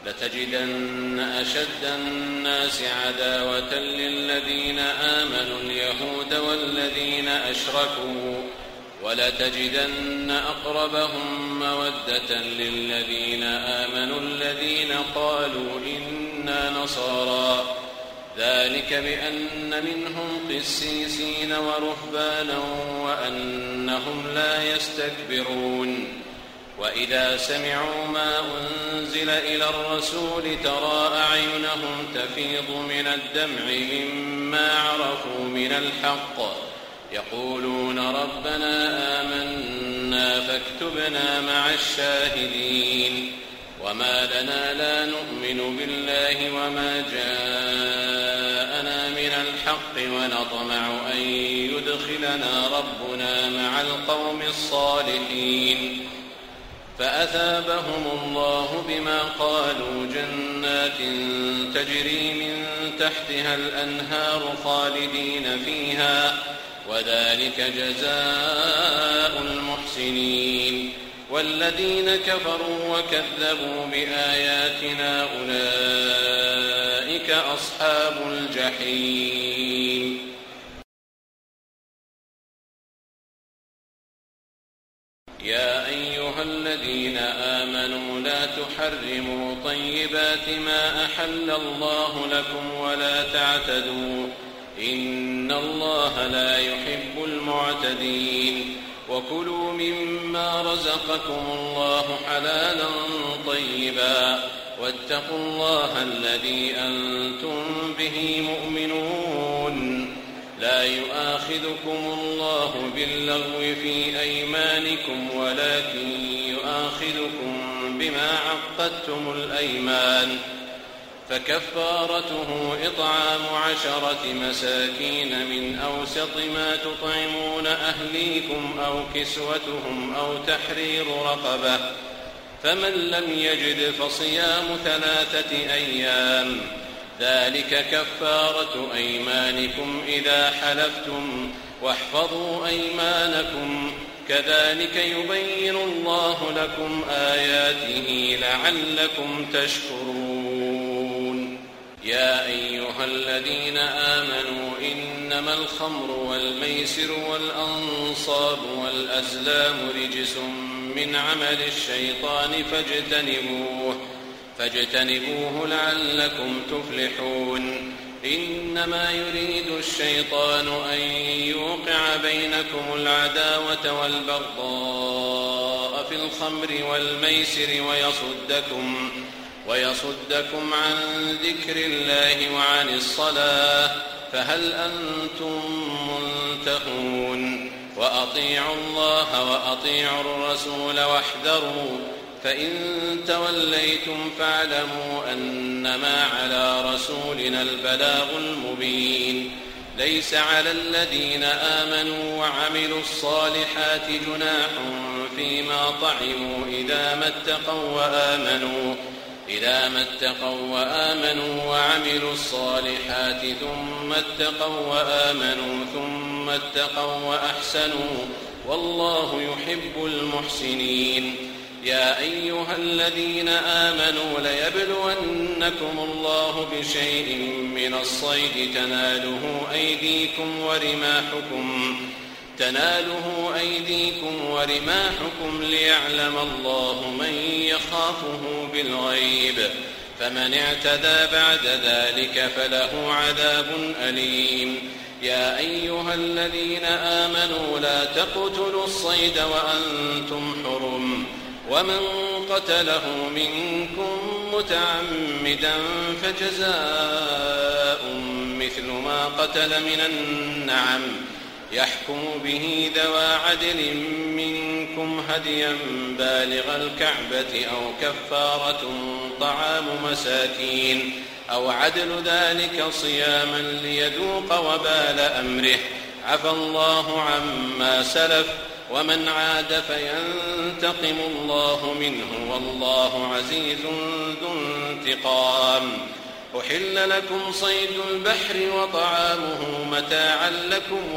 لتجدن أشد الناس عداوة للذين آمنوا اليهود والذين أشركوا ولتجدن أقربهم مودة للذين آمنوا الذين قالوا إنا نصارى ذلك بأن منهم قسيسين ورهبانا وأنهم لا يستكبرون وإذا سمعوا ما أنزل إلى الرسول ترى أعينهم تفيض من الدمع مما عرفوا من الحق يقولون ربنا آمنا فاكتبنا مع الشاهدين وما لنا لا نؤمن بالله وما جاءنا من الحق ونطمع أن يدخلنا ربنا مع القوم الصالحين فأثابهم الله بما قالوا جنات تجري من تحتها الأنهار خالدين فيها وذلك جزاء المحسنين والذين كفروا وكذبوا بآياتنا أولئك أصحاب الجحيم. يا أيها الذين آمنوا لا تحرموا طيبات ما أحل الله لكم ولا تعتدوا إن الله لا يحب المعتدين وكلوا مما رزقكم الله حلالا طيبا واتقوا الله الذي أنتم به مؤمنون لا يؤاخذكم الله باللغو في أيمانكم ولكن يؤاخذكم بما عقدتم الأيمان فكفارته إطعام 10 مساكين من أوسط ما تطعمون أهليكم أو كسوتهم أو تحرير رقبة فمن لم يجد فصيام 3 أيام ذلك كفارة أيمانكم إذا حلفتم واحفظوا أيمانكم كذلك يبين الله لكم آياته لعلكم تشكرون. يا أيها الذين آمنوا إنما الخمر والميسر والأنصاب والأزلام رجس من عمل الشيطان فاجتنبوه لعلكم تفلحون. إنما يريد الشيطان أن يوقع بينكم العداوة والبغضاء في الخمر والميسر ويصدكم عن ذكر الله وعن الصلاة فهل أنتم منتهون. وأطيعوا الله وأطيعوا الرسول واحذروا فإن توليتم فاعلموا أنما على رسولنا البلاغ المبين. ليس على الذين آمنوا وعملوا الصالحات جناح فيما طعموا إذا ما اتقوا وآمنوا وعملوا الصالحات ثم اتقوا وأحسنوا والله يحب المحسنين. يا أيها الذين آمنوا ليبلونكم الله بشيء من الصيد تناله أيديكم ورماحكم ليعلم الله من يخافه بالغيب فمن اعتدى بعد ذلك فله عذاب أليم. يا أيها الذين آمنوا لا تقتلوا الصيد وأنتم حرم ومن قتله منكم متعمدا فجزاء مثل ما قتل من النعم يحكم به ذوى عدل منكم هديا بالغ الكعبة أو كفارة طعام مساكين أو عدل ذلك صياما ليذوق وبال أمره عفى الله عما سلف ومن عاد فينتقم الله منه والله عزيز ذو انتقام. أحل لكم صيد البحر وطعامه متاعا لكم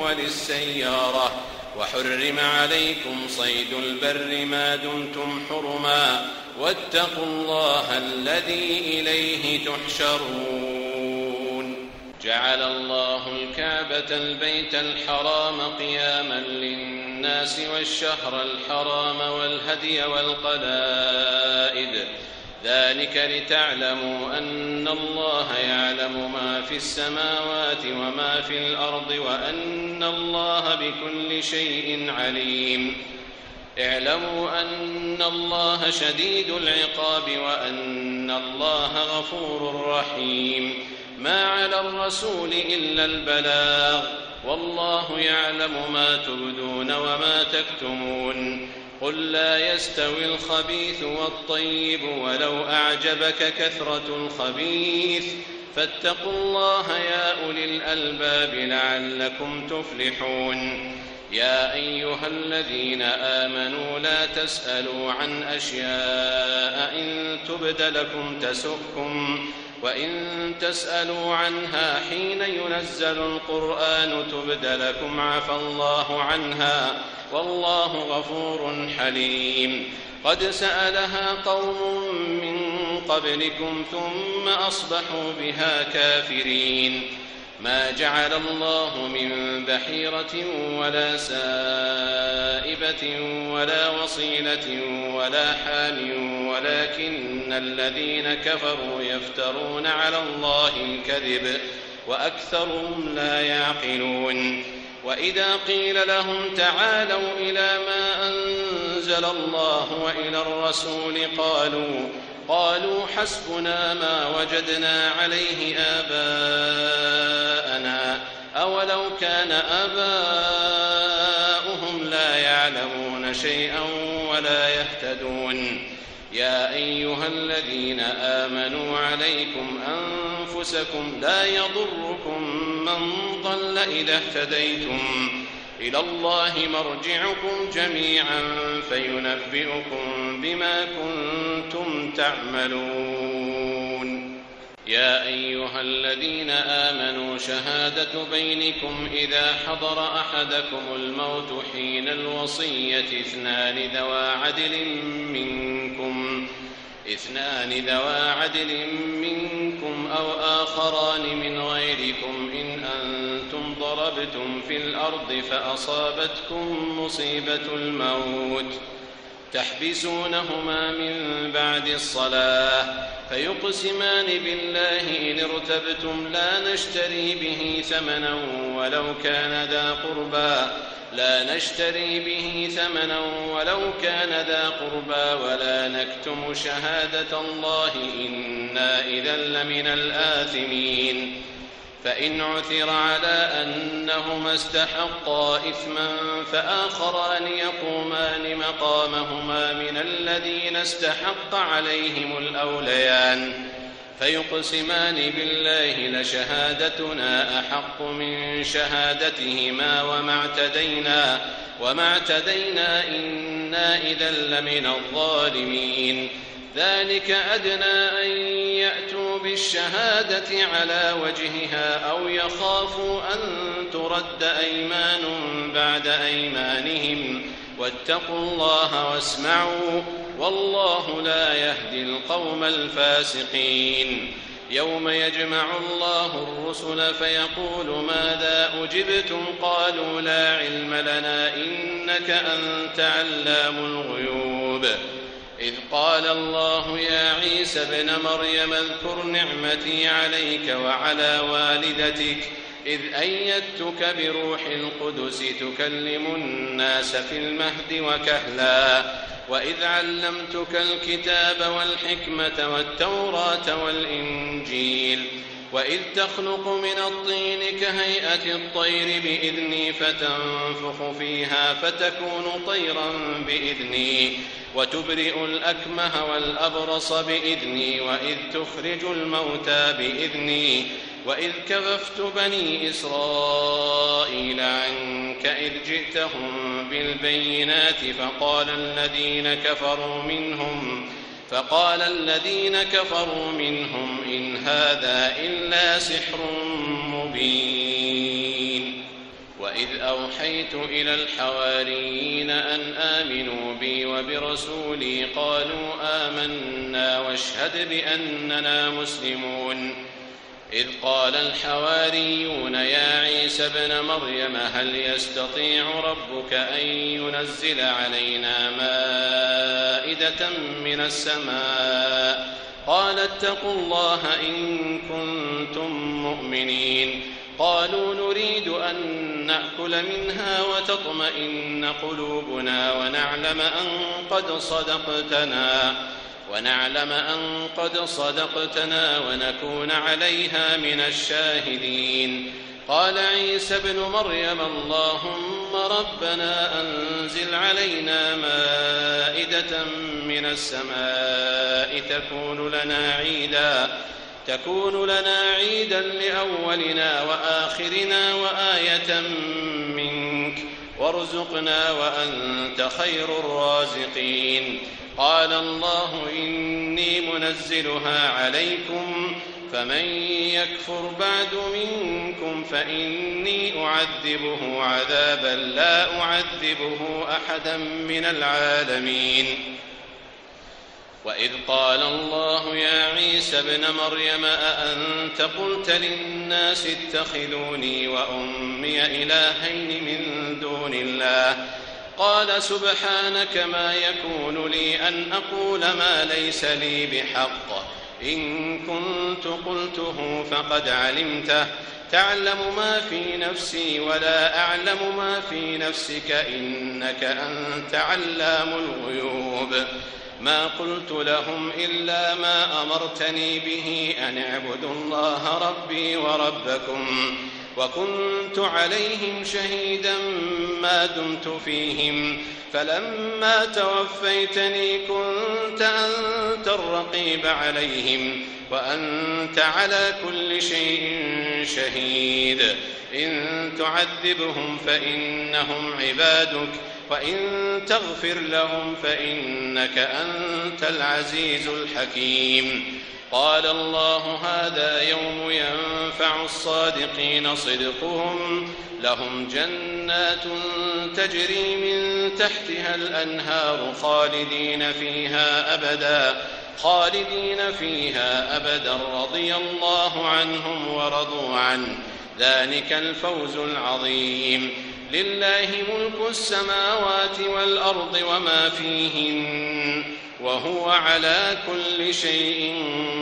وللسيارة وحرم عليكم صيد البر ما دمتم حرما واتقوا الله الذي إليه تحشرون. جعل الله الكعبة البيت الحرام قياما للناس والشهر الحرام والهدي والقلائد، ذلك لتعلموا أن الله يعلم ما في السماوات وما في الأرض وأن الله بكل شيء عليم. اعلموا أن الله شديد العقاب وأن الله غفور رحيم. ما على الرسول إلا البلاغ، والله يعلم ما تبدون وما تكتمون. قل لا يستوي الخبيث والطيب ولو أعجبك كثرة الخبيث، فاتقوا الله يا أولي الألباب لعلكم تفلحون. يا أيها الذين آمنوا لا تسألوا عن أشياء إن تبد لكم تسؤكم، وإن تسألوا عنها حين ينزل القرآن تبد لكم عفى الله عنها، والله غفور حليم. قد سألها قوم من قبلكم ثم أصبحوا بها كافرين. ما جعل الله من بحيرة ولا سائبة ولا وصيلة ولا حام، ولكن الذين كفروا يفترون على الله الكذب وأكثرهم لا يعقلون. وإذا قيل لهم تعالوا إلى ما أنزل الله وإلى الرسول قالوا حسبنا ما وجدنا عليه آباءنا، أولو كان آباؤهم لا يعلمون شيئا ولا يهتدون. يا أيها الذين آمنوا عليكم أنفسكم لا يضركم من ضل إذا اهتديتم، إلى الله مرجعكم جميعا فينبئكم بما كنتم تعملون. يا أيها الذين آمنوا شهادة بينكم إذا حضر أحدكم الموت حين الوصية اثنان ذوى عدل منكم أو آخران من غيركم إن أنتم ضربتم في الأرض فأصابتكم مصيبة الموت تحبسونهما من بعد الصلاة فيقسمان بالله إن ارتبتم لا نشتري به ثمنا ولو كان ذا قربى ولا نكتم شهادة الله إنا إذا لمن الآثمين. فإن عثر على أنهما استحقا إثما فآخران يقومان مقامهما من الذين استحق عليهم الأوليان فيقسمان بالله لشهادتنا أحق من شهادتهما وما اعتدينا إنا إذا لمن الظالمين. ذلك أدنى أن يأتوا بالشهادة على وجهها أو يخافوا أن ترد أيمان بعد أيمانهم، واتقوا الله واسمعوا والله لا يهدي القوم الفاسقين. يوم يجمع الله الرسل فيقول ماذا أجبتم قالوا لا علم لنا إنك أنت علام الغيوب. إذ قال الله يا عيسى ابن مريم اذكر نعمتي عليك وعلى والدتك إذ أيدتك بروح القدس تكلم الناس في المهد وكهلا وإذ علمتك الكتاب والحكمة والتوراة والإنجيل وإذ تخلق من الطين كهيئة الطير بإذني فتنفخ فيها فتكون طيرا بإذني وتبرئ الأكمه والأبرص بإذني وإذ تخرج الموتى بإذني وإذ كففت بني إسرائيل عنك إذ جئتهم بالبينات فقال الذين كفروا منهم إن هذا إلا سحر مبين. وإذ وإذ أوحيت إلى الحواريين أن آمنوا بي وبرسولي قالوا آمنا واشهد بأننا مسلمون إذ قال الحواريون يا عيسى ابن مريم هل يستطيع ربك أن ينزل علينا مائدة من السماء قال اتقوا الله إن كنتم مؤمنين قالوا نريد أن نأكل منها وتطمئن قلوبنا ونعلم أن قد صدقتنا ونكون عليها من الشاهدين قال عيسى ابن مريم اللهم ربنا أنزل علينا مائدة من السماء تكون لنا عيدا لأولنا وآخرنا وآية منك وارزقنا وأنت خير الرازقين قال الله إني منزلها عليكم فمن يكفر بعد منكم فإني أعذبه عذابا لا أعذبه أحدا من العالمين وإذ قال الله يا عيسى ابن مريم أأنت قلت للناس اتخذوني وأمي إلهين من دون الله قال سبحانك ما يكون لي أن أقول ما ليس لي بحق إن كنت قلته فقد علمته تعلم ما في نفسي ولا أعلم ما في نفسك إنك أنت علام الغيوب ما قلت لهم إلا ما أمرتني به أن اعبدوا الله ربي وربكم وكنت عليهم شهيدا ما دمت فيهم فلما توفيتني كنت أنت الرقيب عليهم وأنت على كل شيء شهيد إن تعذبهم فإنهم عبادك وإن تغفر لهم فإنك أنت العزيز الحكيم قال الله هذا يوم ينفع الصادقين صدقهم لهم جنات تجري من تحتها الأنهار خالدين فيها أبدا رضي الله عنهم ورضوا عنه ذلك الفوز العظيم لله ملك السماوات والأرض وما فيهن وهو على كل شيء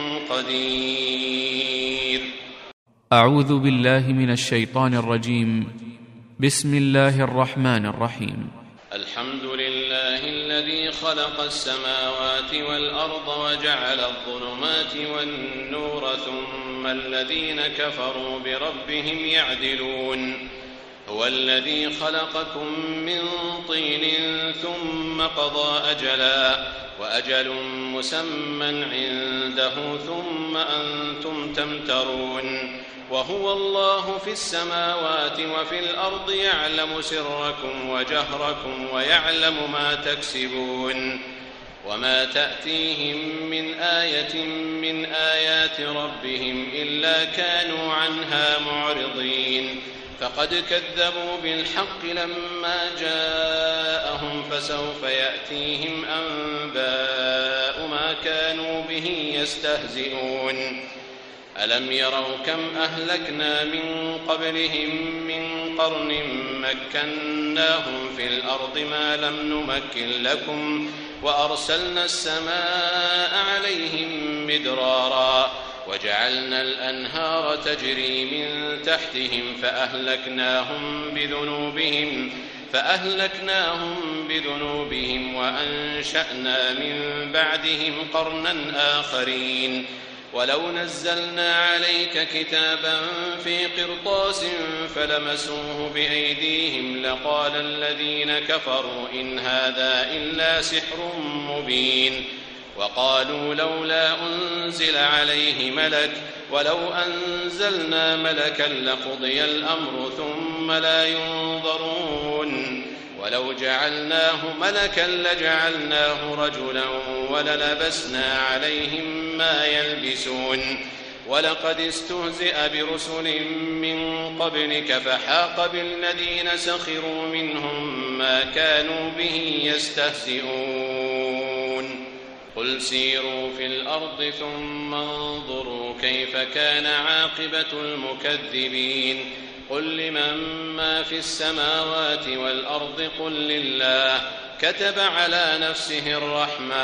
قدير. أعوذ بالله من الشيطان الرجيم. بسم الله الرحمن الرحيم. الحمد لله الذي خلق السماوات والأرض وجعل الظلمات والنور ثم الذين كفروا بربهم يعدلون هو الذي خلقكم من طين ثم قضى أجلا وأجل مسمى عنده ثم أنتم تمترون وهو الله في السماوات وفي الأرض يعلم سركم وجهركم ويعلم ما تكسبون وما تأتيهم من آية من آيات ربهم إلا كانوا عنها معرضين فقد كذبوا بالحق لما جاءهم فسوف يأتيهم أنباء ما كانوا به يستهزئون ألم يروا كم أهلكنا من قبلهم من قرن مكناهم في الأرض ما لم نمكن لكم وأرسلنا السماء عليهم مدرارا وجعلنا الأنهار تجري من تحتهم فأهلكناهم بذنوبهم وأنشأنا من بعدهم قرنا آخرين ولو نزلنا عليك كتابا في قرطاس فلمسوه بأيديهم لقال الذين كفروا إن هذا إلا سحر مبين وقالوا لولا أنزل عليه ملك ولو أنزلنا ملكا لقضي الأمر ثم لا ينظرون ولو جعلناه ملكا لجعلناه رجلا وللبسنا عليهم ما يلبسون ولقد استهزئ برسل من قبلك فحاق بالذين سخروا منهم ما كانوا به يستهزئون قل سيروا في الأرض ثم انظروا كيف كان عاقبة المكذبين قل لمن ما في السماوات والأرض قل لله كتب على نفسه الرحمة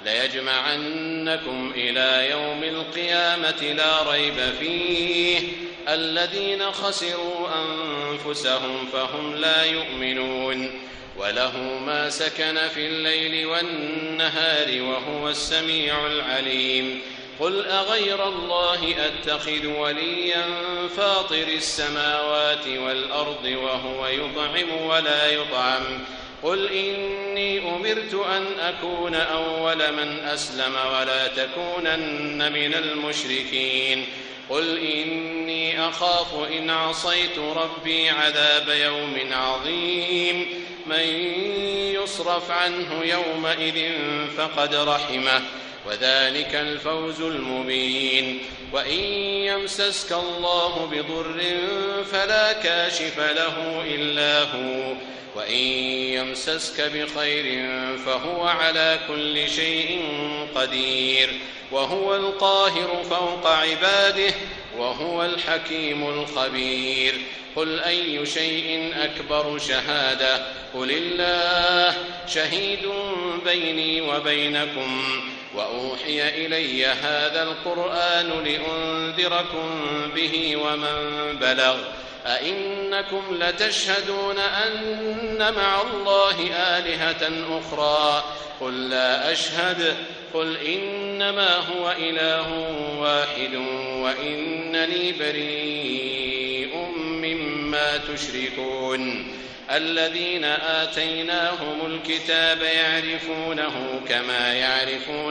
ليجمعنكم إلى يوم القيامة لا ريب فيه الذين خسروا أنفسهم فهم لا يؤمنون وله ما سكن في الليل والنهار وهو السميع العليم قل أغير الله أتخذ وليا فاطر السماوات والأرض وهو يطعم ولا يطعم قل إني أمرت أن أكون أول من أسلم ولا تكونن من المشركين قل إني أخاف إن عصيت ربي عذاب يوم عظيم من يصرف عنه يومئذ فقد رحمه وذلك الفوز المبين وإن يمسسك الله بضر فلا كاشف له إلا هو وإن يمسسك بخير فهو على كل شيء قدير وهو القاهر فوق عباده وهو الحكيم الخبير قل أي شيء أكبر شهادة قل الله شهيد بيني وبينكم وأوحي إلي هذا القرآن لأنذركم به ومن بلغ أئنكم لتشهدون أن مع الله آلهة أخرى قل لا أشهد قل إنما هو إله واحد وإنني بريء مما تشركون الذين آتيناهم الكتاب يعرفونه كما يعرفون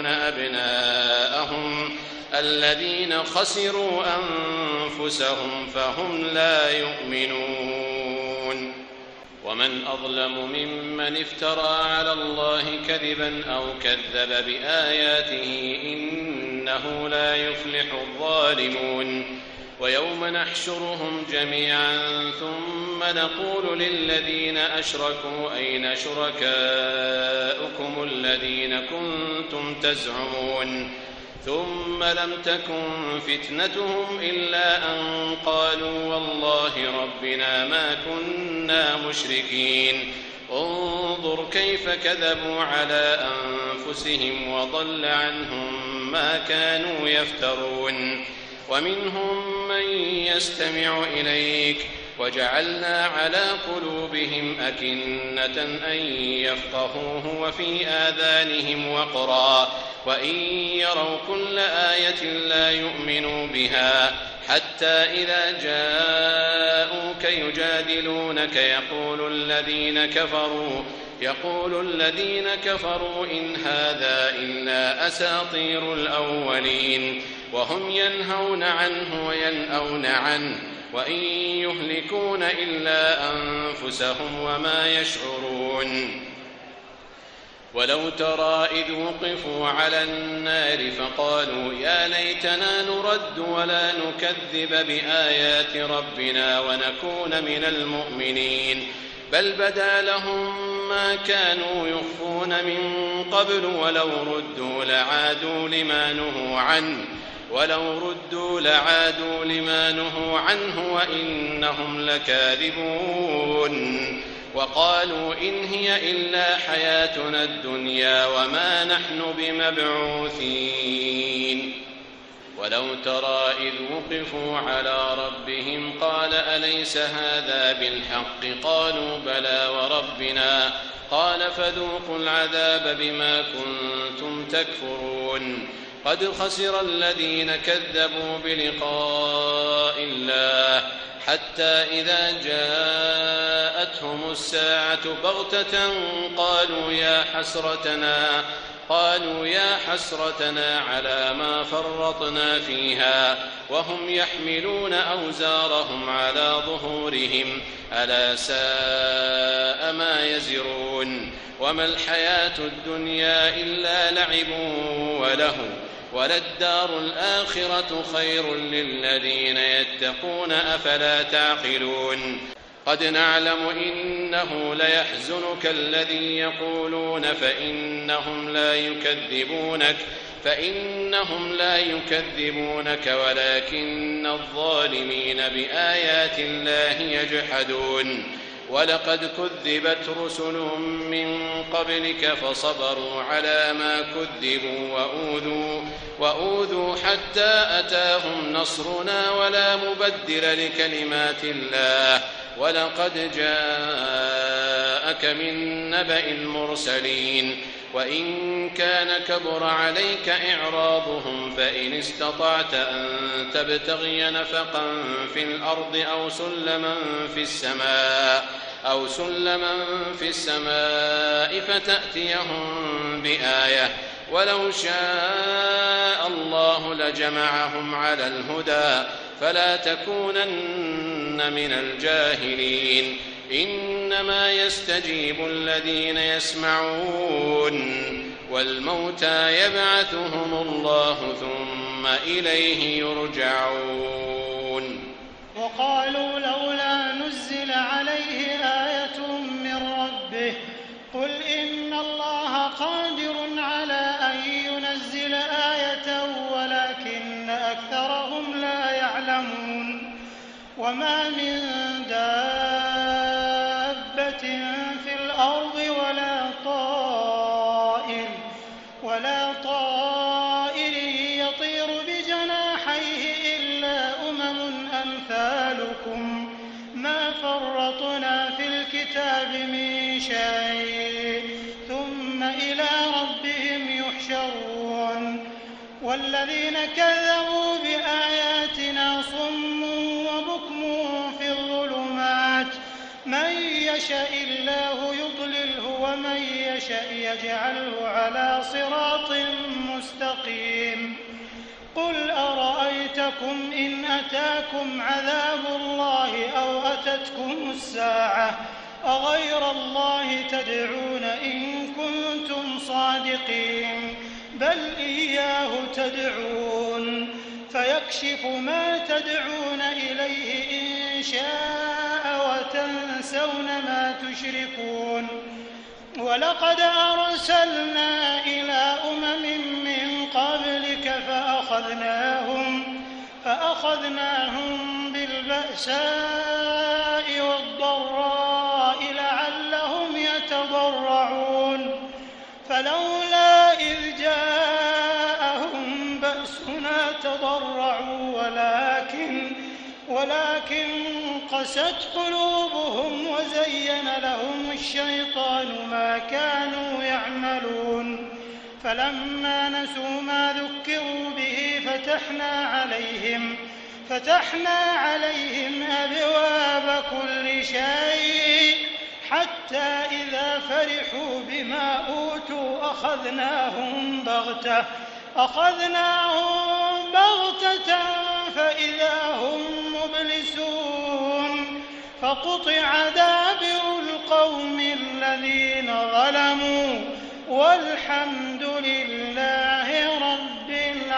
أبناءهم الذين خسروا أنفسهم فهم لا يؤمنون ومن أظلم ممن افترى على الله كذبا أو كذب بآياته إنه لا يفلح الظالمون ويوم نحشرهم جميعا ثم نقول للذين أشركوا أين شركاؤكم الذين كنتم تزعمون ثم لم تكن فتنتهم إلا أن قالوا والله ربنا ما كنا مشركين انظر كيف كذبوا على أنفسهم وضل عنهم ما كانوا يفترون ومنهم من يستمع إليك وجعلنا على قلوبهم أكنة أن يفقهوه وفي آذانهم وقرا وإن يروا كل آية لا يؤمنوا بها حتى إذا جاءوك يجادلونك يقول الذين كفروا إن هذا إلا أساطير الأولين وهم ينهون عنه وينأون عنه وإن يهلكون إلا أنفسهم وما يشعرون ولو ترى إذ وقفوا على النار فقالوا يا ليتنا نرد ولا نكذب بآيات ربنا ونكون من المؤمنين بل بدا لهم ما كانوا يخفون من قبل ولو ردوا لعادوا لما نهوا عنه وإنهم لكاذبون وقالوا إن هي إلا حياتنا الدنيا وما نحن بمبعوثين ولو ترى إذ وقفوا على ربهم قال أليس هذا بالحق قالوا بلى وربنا قال فذوقوا العذاب بما كنتم تكفرون قد خسر الذين كذبوا بلقاء الله حتى إذا جاءتهم الساعة بغتة قالوا يا حسرتنا على ما فرطنا فيها وهم يحملون أوزارهم على ظهورهم ألا ساء ما يزرون وما الحياة الدنيا إلا لعب وله وللدار الآخرة خير للذين يتقون أفلا تعقلون قد نعلم إنه ليحزنك الذي يقولون فإنهم لا يكذبونك ولكن الظالمين بآيات الله يجحدون ولقد كذبت رسل من قبلك فصبروا على ما كذبوا وأوذوا حتى أتاهم نصرنا ولا مبدل لكلمات الله ولقد جاءك من نبأ المرسلين وإن كان كبر عليك إعراضهم فإن استطعت أن تبتغي نفقا في الأرض أو سلما في السماء فتأتيهم بآية ولو شاء الله لجمعهم على الهدى فلا تكونن من الجاهلين إنما يستجيب الذين يسمعون والموتى يبعثهم الله ثم إليه يرجعون وقالوا لولا نزل عليه آية من ربه قل إن الله قادر على أن ينزل آية ولكن أكثرهم لا يعلمون وما من دابة في الأرض ولا طائر يطير بجناحيه إلا أمثالكم ما فرطنا في الكتاب من شيء ثم إلى ربهم يحشرون والذين كذبوا بآياتنا صم وبكم في الظلمات من يشاء الله يضلله ومن يشاء يجعله على صراط مستقيم قل أرأيتكم إن أتاكم عذاب الله أو أتتكم الساعة أغير الله تدعون إن كنتم صادقين بل إياه تدعون فيكشف ما تدعون إليه إن شاء وتنسون ما تشركون ولقد أرسلنا إلى أمم من قبلك فأخذناهم بالبأساء والضراء لعلهم يتضرعون فلولا إذ جاءهم بأسنا تضرعوا ولكن قست قلوبهم وزين لهم الشيطان ما كانوا يعملون فلما نسوا ما ذكروا به فتحنا عليهم أبواب كل شيء حتى إذا فرحوا بما أوتوا أخذناهم بغتة فإذا هم مبلسون فقطع دابر القوم الذين ظلموا والحمد لله رب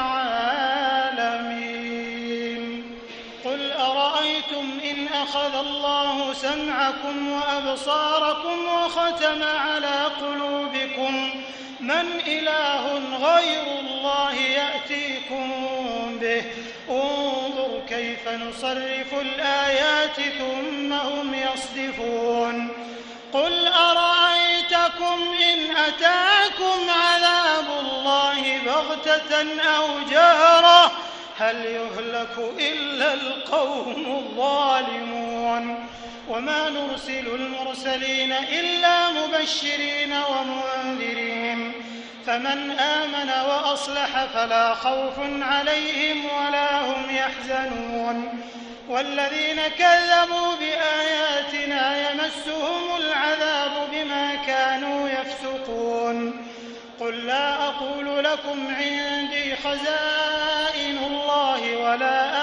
العالمين قل أرأيتم إن أخذ الله سمعكم وأبصاركم وختم على قلوبكم من إله غير الله يأتيكم به انظر كيف نصرف الآيات ثم هم يصدفون قل أرأيتكم إن أتاكم عذاب الله بغتة أو جهرة هل يهلك إلا القوم الظالمون وما نرسل المرسلين إلا مبشرين ومنذرين فمن آمن وأصلح فلا خوف عليهم ولا هم يحزنون والذين كذبوا بآياتنا يمسهم العذاب بما كانوا يفسقون قل لا أقول لكم عندي خزائن الله ولا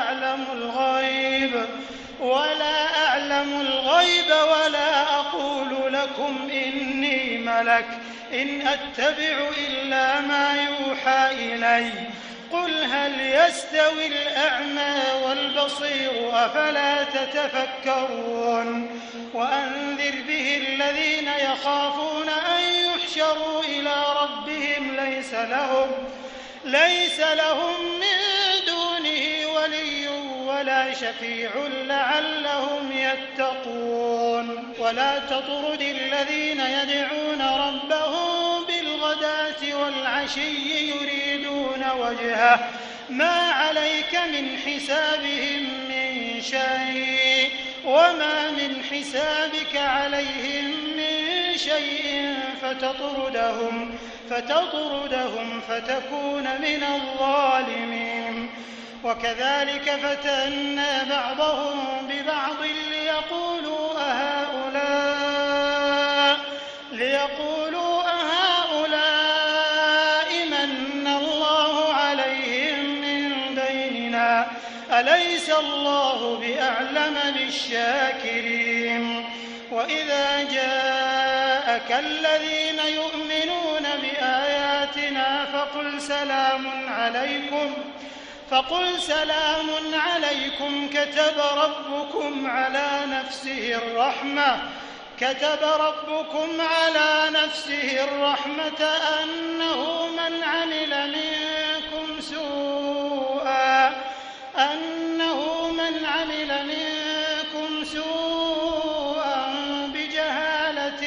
أعلم الغيب ولا أقول لكم إني ملك إن أتبع إلا ما يوحى إلي هل يستوي الأعمى والبصير أفلا تتفكرون وأنذر به الذين يخافون أن يحشروا إلى ربهم ليس لهم من دونه ولي ولا شفيع لعلهم يتقون ولا تطرد الذين يدعون ربهم بالغداة والعشي يريدون وجهه ما عليك من حسابهم من شيء وما من حسابك عليهم من شيء فتطردهم فتكون من الظالمين وكذلك فتنا بعضهم ببعض ليقولوا أهؤلاء من الله عليهم من بيننا أليس الله بأعلم بالشاكرين وإذا جاءك الذين يؤمنون بآياتنا فقل سلام عليكم كتب ربكم على نفسه الرحمة أنه من عمل منكم سوءا بجهالة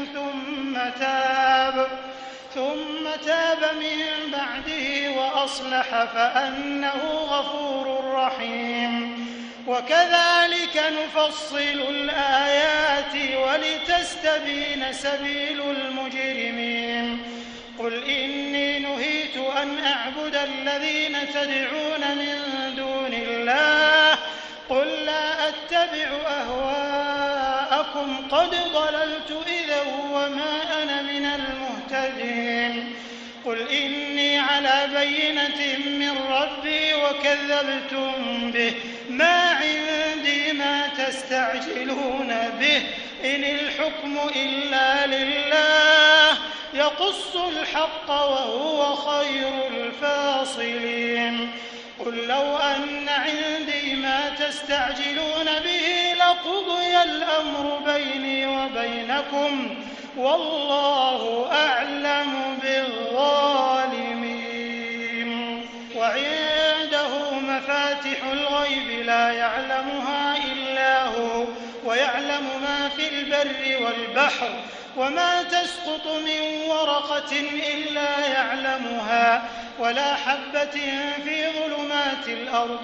ثم تاب من بعده وأصلح فأنه غفور رحيم وكذلك نفصل الآيات ولتستبين سبيل المجرمين قل إني نهيت أن أعبد الذين تدعون من دون الله قل لا أتبع أهواءكم قد ضللت إذا وما أنا من المهتدين قل إني على بينة من ربي وكذبتم به ما عندي ما تستعجلون به إن الحكم إلا لله يقص الحق وهو خير الفاصلين قل لو أن عندي ما تستعجلون به لقضي الأمر بيني وبينكم والله أعلم بالظالمين وعنده مفاتح الغيب لا يعلمها إلا هو ويعلم ما في البر والبحر وما تسقط من ورقة إلا يعلمها ولا حبة في ظلمات الأرض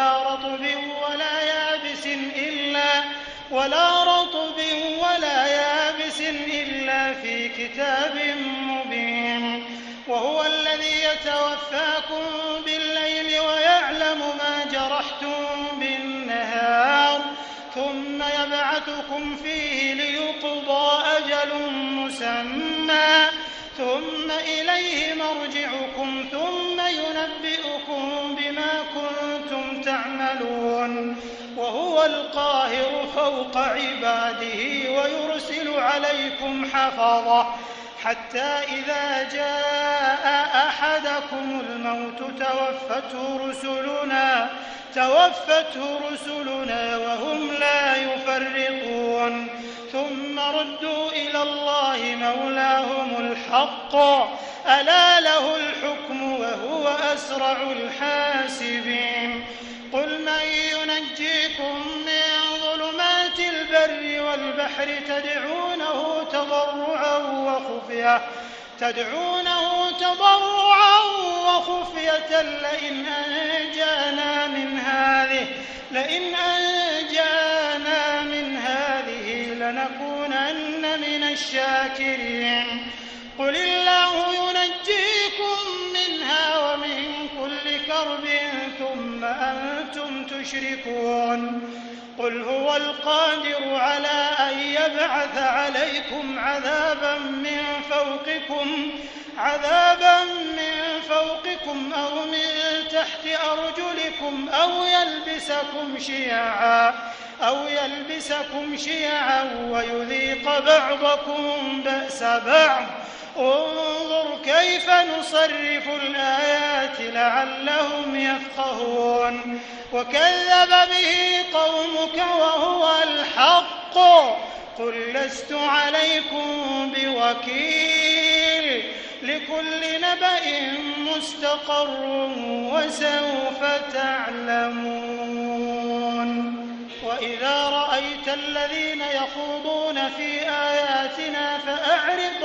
ولا رطب إلا في كتاب مبين وهو الذي يتوفاكم بالليل ويعلم ما جرحتم بالنهار ثم يبعثكم فيه ليقضى أجل مسمى ثم إليه مرجعكم ثم ينبئكم بما كنتم تعملون وهو القاهر فوق عباده ويرسل عليكم حفظة حتى إذا جاء أحدكم الموت توفته رسلنا وهم لا يفرطون ثم ردوا إلى الله مولاهم الحق ألا له الحكم وهو أسرع الحاسبين قل من ينجيكم من ظلمات البر والبحر تدعونه تضرعا وخفية لئن أنجانا من هذه لنكونن من الشاكرين قل الله ينجيكم منها ومن كل كرب ثم أنتم تشركون قل هو القادر على أن يبعث عليكم عذابا من فوقكم أو من تحت أرجلكم أو يلبسكم شيعا ويذيق بعضكم بأس بعض. انظر كيف نصرف الآيات لعلهم يفقهون. وكذب به قومك وهو الحق قل لست عليكم بوكيل لكل نبأ مستقر وسوف تعلمون. وإذا رأيت الذين يخوضون في آياتنا فأعرض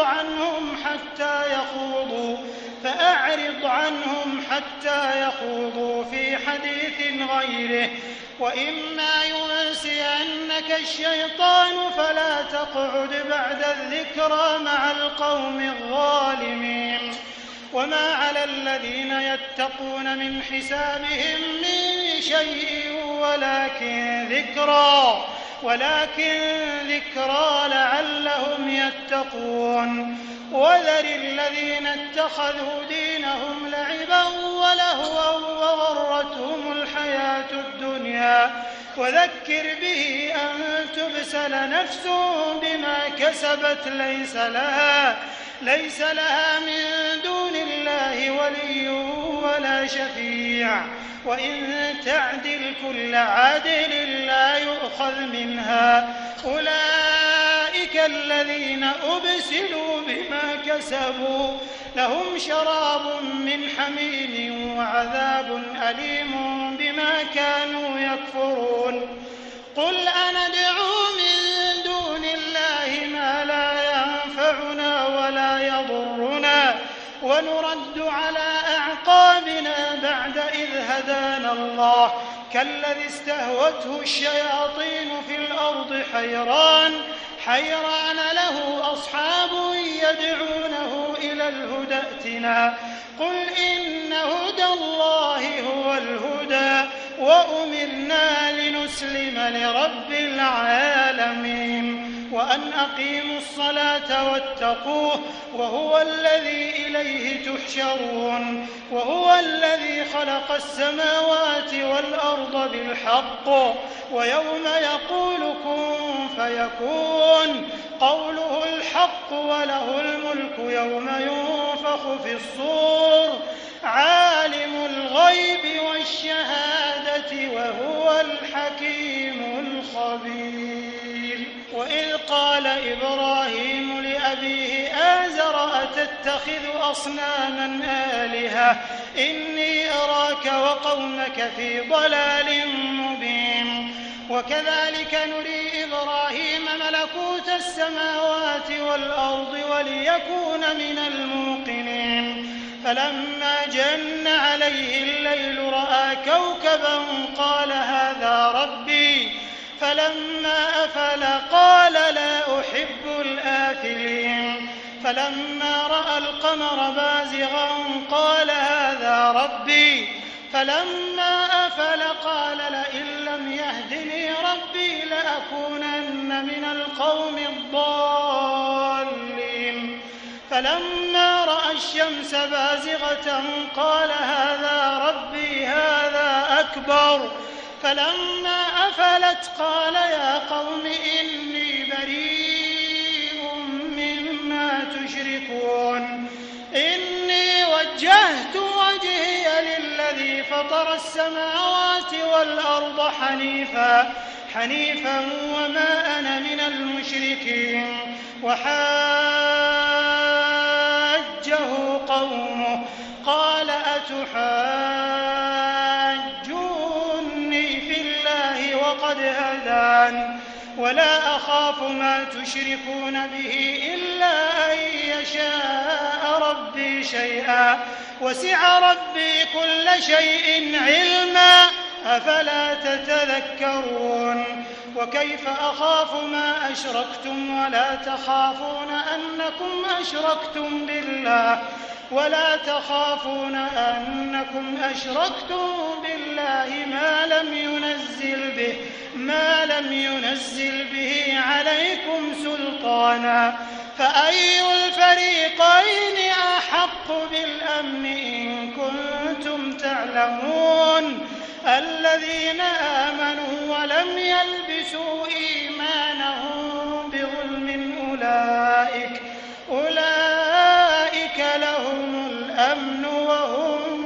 عنهم حتى يخوضوا في حديث غيره. وإما ينسينك الشيطان فلا تقعد بعد الذكرى مع القوم الظالمين. وما على الذين يتقون من حسابهم من شيء ولكن ذكرى لعلهم يتقون. وذر الذين اتخذوا دينهم لعبا ولهوا وغرتهم الحياة الدنيا وذكر به أن تبسل نفس بما كسبت ليس لها من دون الله ولي ولا شفيع وإن تعدل كل عدل لا يؤخذ منها. أولئك الذين أبسلوا بما كسبوا لهم شراب من حميم وعذاب أليم بما كانوا يكفرون. قل أندعو من دون الله ما لا ينفعنا ولا يضرنا ونرد على أعقابنا بعد إذ هدانا الله كالذي استهوته الشياطين في الأرض حيران له أصحاب يدعونه إلى الهدى ائتنا. قل إن هدى الله هو الهدى وأمرنا لنسلم لرب العالمين وأن أقيموا الصلاة واتقوه وهو الذي إليه تحشرون. وهو الذي خلق السماوات والأرض بالحق ويوم يقول كن فيكون قوله الحق وله الملك يوم ينفخ في الصور عالم الغيب والشهادة وهو الحكيم الخبير. وإذ قال إبراهيم لأبيه آزر أتتخذ أصناما آلهة إني أراك وقومك في ضلال مبين. وكذلك نري إبراهيم ملكوت السماوات والأرض وليكون من الموقنين. فلما جن عليه الليل رأى كوكبا قال هذا ربي فلما أفل قال لا أحب الآفلين. فلما رأى القمر بازغا قال هذا ربي فلما أفل قال لئن لم يهدني ربي لأكونن من القوم الضالين. فلما رأى الشمس بازغة قال هذا ربي هذا أكبر. فلما أفلت قال يا قوم إني بريء مما تشركون. إني وجهت وجهي للذي فطر السماوات والأرض حنيفا وما أنا من المشركين. وحاجه قومه قال أتحاجوني في الله وقد هدان ولا أخاف ما تشركون به إلا أن يشاء ربي شيئا وسع ربي كل شيء علما أفلا تتذكرون. وكيف أخاف ما أشركتم ولا تخافون أنكم أشركتم بالله ما لم ينزل به ما لم ينزل به عليكم سلطانا فأي الفريقين أحق بالأمن إن كنتم تعلمون الذين آمنوا ولم يلبسوا إيمانهم بظلم أولئك لهم الأمن وهم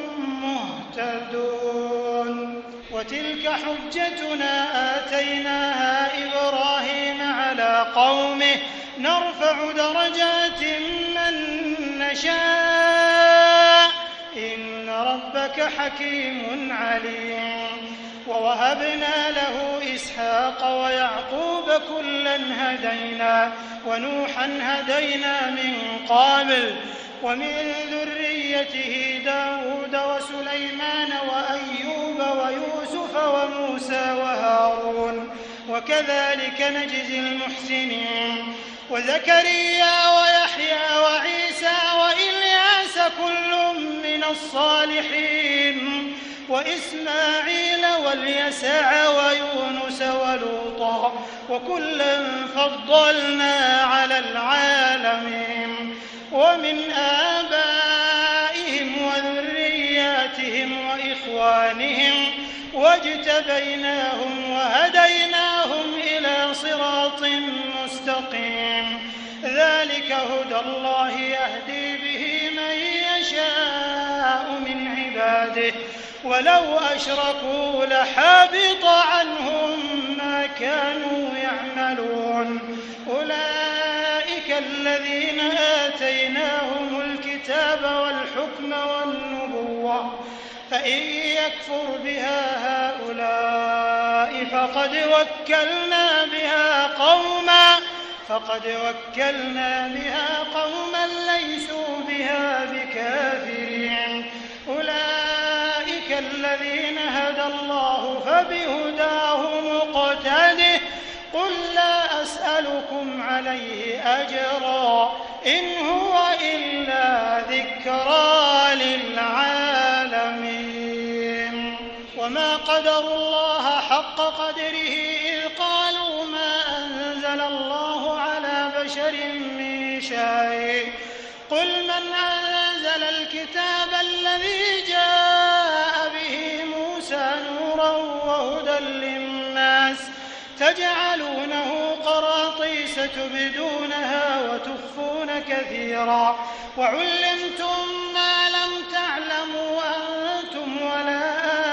مهتدون وتلك حجتنا آتيناها إبراهيم على قومه نرفع درجات من نشاء إن ربك حكيم عليم ووهبنا له إسحاق ويعقوب كلا هدينا ونوحا هدينا من قبل ومن ذريته داود وسليمان وأيوب ويوسف وموسى وهارون وكذلك نجزي المحسنين وزكريا ويحيى وعيسى وإلياس كل من الصالحين وإسماعيل واليسع ويونس ولوطا وكلا فضلنا على العالمين ومن آبائهم وذرياتهم وإخوانهم واجتبيناهم وهديناهم إلى صراط مستقيم ذلك هدى الله يهدي به من يشاء من عباده ولو أشركوا لحبط عنهم ما كانوا يعملون أولئك الذين آتيناهم الكتاب والحكم والنبوة فإن يكفر بها هؤلاء فقد وكلنا بها قوما ليسوا بها بكافرين أولئك الذين هدى الله فبهداه مقتده قل لا أسألكم عليه أجرا إن هو إلا ذكرى للعالمين وما قدروا الله حق قدره إذ قالوا ما أنزل الله على بشر من شيء قل من أنزل الكتاب الذي جاء به موسى نورا وهدى للناس تجعلونه قراطيس تبدونها وتخفون كثيرا وعلمتم ما لم تعلموا أنتم ولا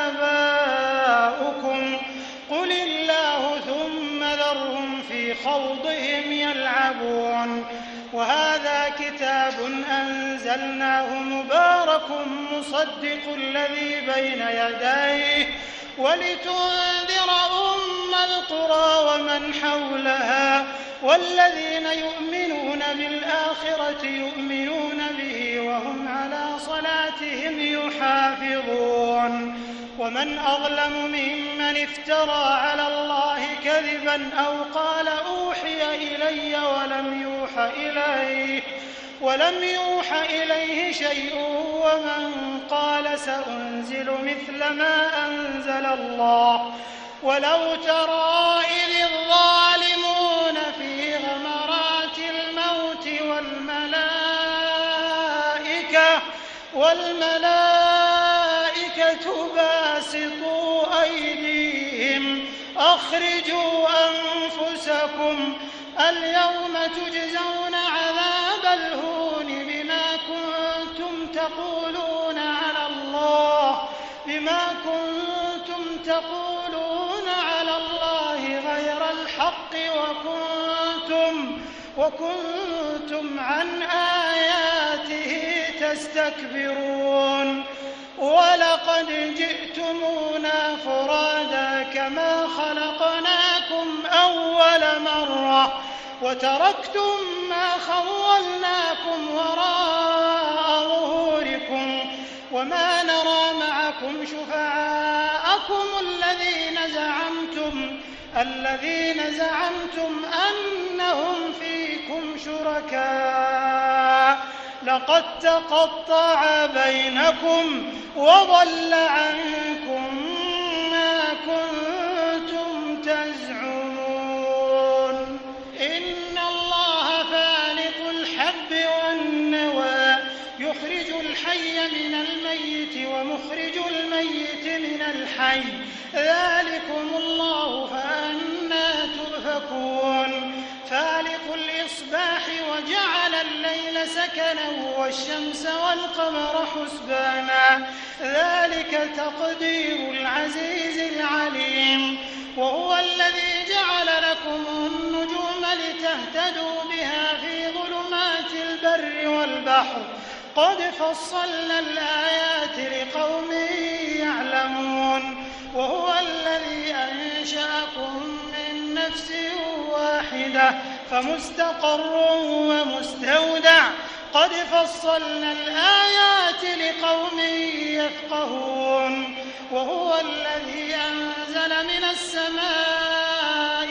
آباؤكم قل الله ثم ذرهم في خوضهم يلعبون وهذا كتاب أنزلناه مبارك مصدق الذي بين يديه ولتنذر أم القرى ومن حولها والذين يؤمنون بالآخرة يؤمنون به وهم على صلاتهم يحافظون ومن أظلم ممن افترى على الله كذبا أو قال أوحي إلي ولم يوح إليه شيء ومن قال سأنزل مثل ما أنزل الله ولو ترى إذ الظالمون في غمرات الموت والملائكة باسطوا أيديهم أخرجوا أنفسكم اليوم تجزون عذاب الهون بما كنتم تقولون على الله غير الحق وكنتم عن آياته تستكبرون ولقد جئتمونا فرادا كما خلقناكم أول مرة وتركتم ما خولناكم وراء ظهوركم وما نرى معكم شفعاءكم الذين زعمتم أنهم فيكم شركاء لقد تقطع بينكم وضل عنكم ما كنتم الحي ذلكم الله فأنى تؤفكون فالق الإصباح وجعل الليل سكنا والشمس والقمر حسبانا ذلك تقدير العزيز العليم وهو الذي جعل لكم النجوم لتهتدوا بها في ظلمات البر والبحر قد فصلنا الآيات لقوم يعلمون وهو الذي أنشأكم من نفس واحدة فمستقر ومستودع قد فصلنا الآيات لقوم يفقهون وهو الذي أنزل من السماء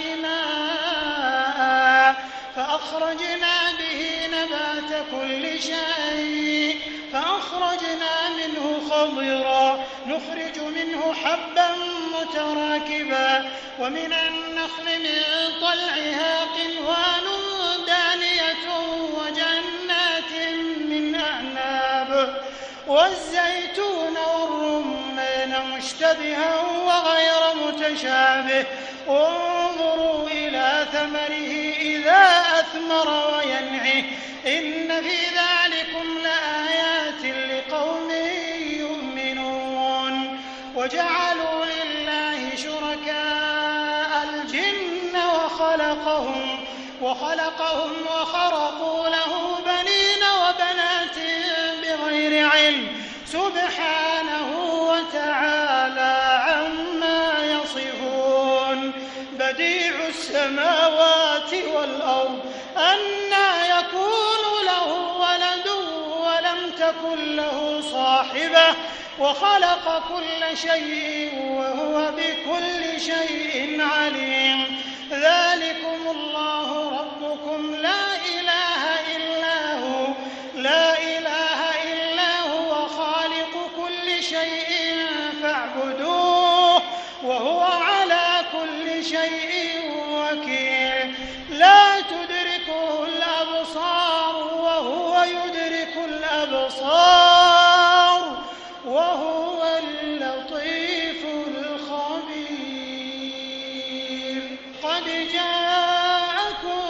ماء فأخرجنا به نبات كل شيء فأخرجنا منه خضرا نخرج منه حبا متراكبا ومن النخل من طلعها قنوان دانية وجنات من أعناب والزيتون والرمان مشتبها وغير متشابه انظروا إلى ثمره إذا أثمر وينعه إن في ذلكم لآيات لقوم يؤمنون وجعلوا لله شركاء الجن وخلقهم وخرقوا له بنين وبنات بغير علم سبحانه وتعالى عما يصفون بديع السماوات والأرض أنى يكون له ولد ولم تكن له صاحبة وخلق كل شيء وهو بكل شيء عليم ذلكم الله ربكم لا إله إلا هو خالق كل شيء فاعبدوه وهو على كل شيء وكيل لا تدركه الأبصار وهو يدرك الأبصار وهو اللطيف الخبير قد جاءكم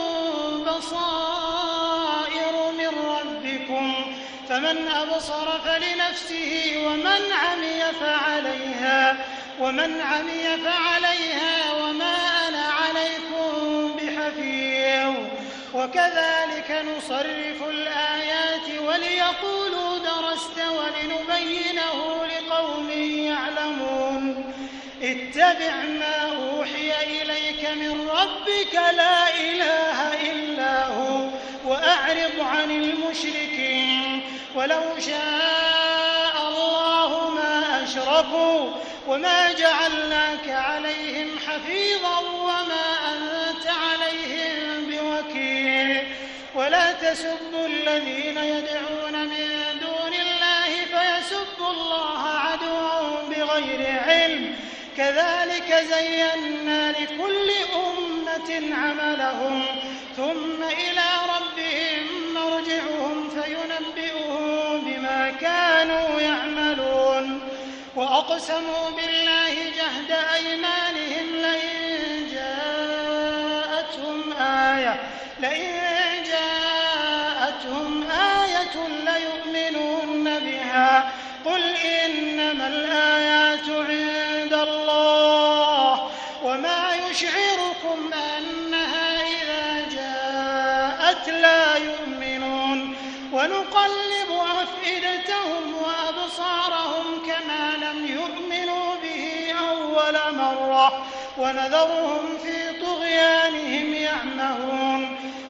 بصائر من ربكم فمن أبصر فلنفسه ومن عمي فعليها وما أنا عليكم بحفيظ وكذلك نصرف الآيات وليقولوا درست ولنبينه لقوم يعلمون اتبع ما أوحي إليك من ربك لا إله إلا هو وأعرض عن المشركين ولو شاء الله ما أشركوا وما جعلناك عليهم حفيظا وما أنت عليهم بوكيل ولا تسبوا الذين يدعون من دون الله فيسبوا الله عدوا بغير علم كذلك زينا لكل أمة عملهم ثم إلى ربهم مرجعهم فينبئهم بما كانوا يعملون وأقسموا بالله جهد أيمانهم لئن جاءتهم آية ليؤمنون بها قل إنما الآيات عند الله وما يشعركم أنها إذا جاءت لا يؤمنون ونقلب أفئدتهم وأبصارهم كما لم يؤمنوا به أول مرة ونذرهم في طغيانهم يعمهون